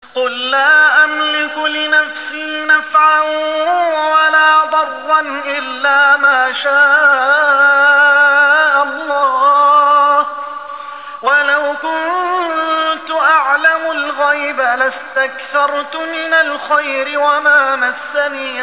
قل لا أملك لنفسي نفعا ولا ضرا إلا ما شاء الله، ولو كنت أعلم الغيب لاستكثرت من الخير وما مسني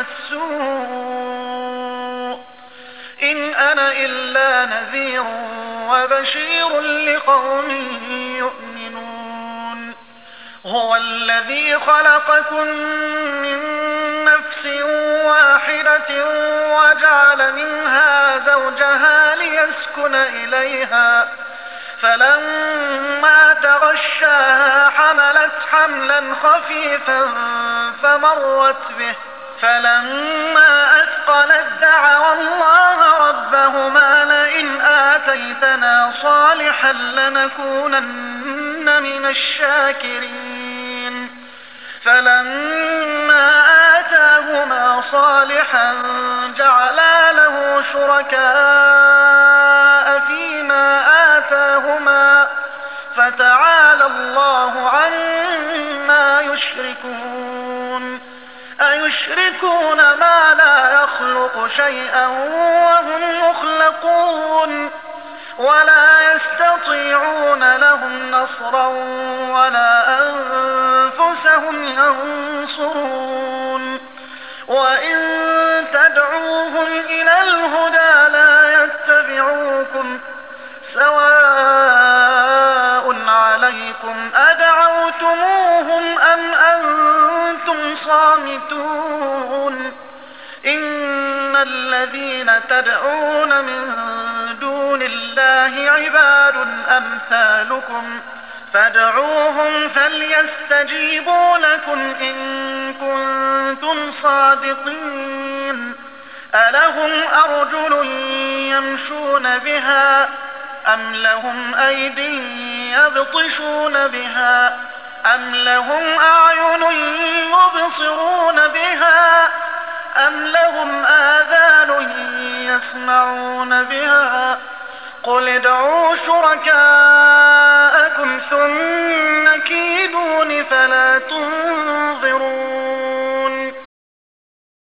السوء، إن أنا إلا نذير وبشير لقوم يؤمنون. هو الذي خلقكم من نفس واحدة وجعل منها زوجها ليسكن إليها، فلما تغشاها حملت حملا خفيفا فمرت به، فلما أثقلت دعوا الله ربهما لئن آتيتنا صالحا لنكونن من الشاكرين، فلما آتاهما صالحا جعلا له شركاء فيما آتاهما، فتعالى الله عما يشركون. أيشركون ما لا يخلق شيئا وهم يخلقون، ولا يستطيعون لهم نصرا ولا أنفسهم ينصرون. وإن تدعوهم إلى الهدى لا يتبعوكم، سواء عليكم أدعوتموهم أم أنتم صامتون. إن الذين تدعون من دون الله عباد أمثالكم، فادعوهم فليستجيبوا لكم إن كنتم صادقين. ألهم أرجل يمشون بها أم لهم أيدي يبطشون بها أم لهم أعين يبصرون بها أم لهم آذان يسمعون بها. قل ادعوا شركاءكم ثم